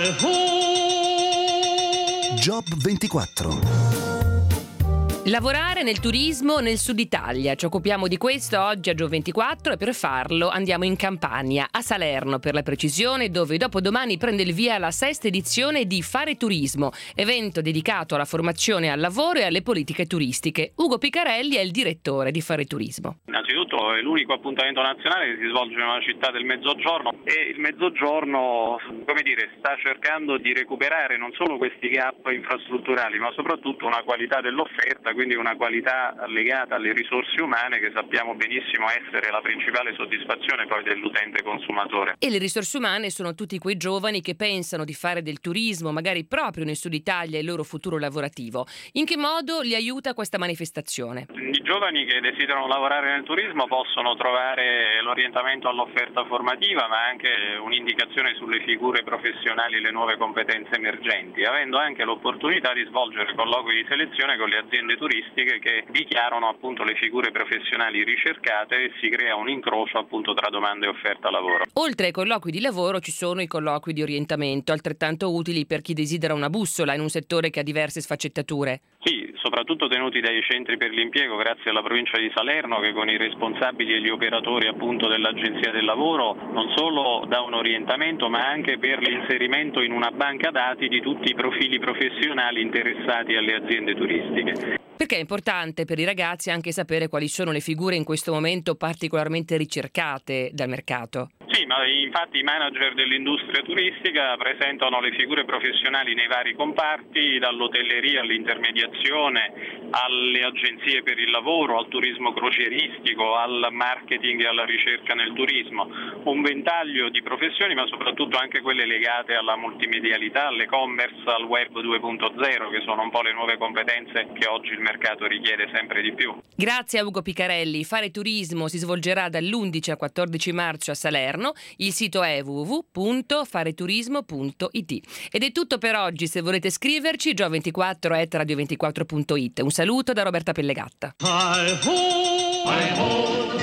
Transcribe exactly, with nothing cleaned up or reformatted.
Job ventiquattro. Lavorare nel turismo nel sud Italia. Ci occupiamo di questo oggi a Job ventiquattro e per farlo andiamo in Campania, a Salerno per la precisione, dove dopodomani prende il via la sesta edizione di Fare Turismo, evento dedicato alla formazione al lavoro e alle politiche turistiche. Ugo Picarelli è il direttore di Fare Turismo. Innanzitutto è l'unico appuntamento nazionale che si svolge in una città del Mezzogiorno e il Mezzogiorno, come dire, sta cercando di recuperare non solo questi gap infrastrutturali, ma soprattutto una qualità dell'offerta, quindi una qualità legata alle risorse umane che sappiamo benissimo essere la principale soddisfazione poi dell'utente consumatore. E le risorse umane sono tutti quei giovani che pensano di fare del turismo, magari proprio nel sud Italia, il loro futuro lavorativo. In che modo li aiuta questa manifestazione? I giovani che desiderano lavorare nel turismo possono trovare l'orientamento all'offerta formativa, ma anche un'indicazione sulle figure professionali e le nuove competenze emergenti, avendo anche l'opportunità di svolgere colloqui di selezione con le aziende turistiche che dichiarano appunto le figure professionali ricercate e si crea un incrocio appunto tra domanda e offerta lavoro. Oltre ai colloqui di lavoro ci sono i colloqui di orientamento, altrettanto utili per chi desidera una bussola in un settore che ha diverse sfaccettature. Sì, soprattutto tenuti dai centri per l'impiego grazie alla provincia di Salerno che con i responsabili e gli operatori appunto dell'Agenzia del Lavoro non solo dà un orientamento ma anche per l'inserimento in una banca dati di tutti i profili professionali interessati alle aziende turistiche. Perché è importante per i ragazzi anche sapere quali sono le figure in questo momento particolarmente ricercate dal mercato. Sì, ma infatti i manager dell'industria turistica presentano le figure professionali nei vari comparti, dall'hotelleria all'intermediazione, alle agenzie per il lavoro, al turismo crocieristico, al marketing e alla ricerca nel turismo. Un ventaglio di professioni, ma soprattutto anche quelle legate alla multimedialità, all'e-commerce, al web due punto zero, che sono un po' le nuove competenze che oggi il mercato richiede sempre di più. Grazie a Ugo Picarelli. Fare Turismo si svolgerà dall'undici al quattordici marzo a Salerno. Il sito è w w w punto fare turismo punto i t. Ed è tutto per oggi. Se volete scriverci, job ventiquattro chiocciola radio ventiquattro punto it. Un saluto da Roberta Pellegatta. Hi ho, hi ho.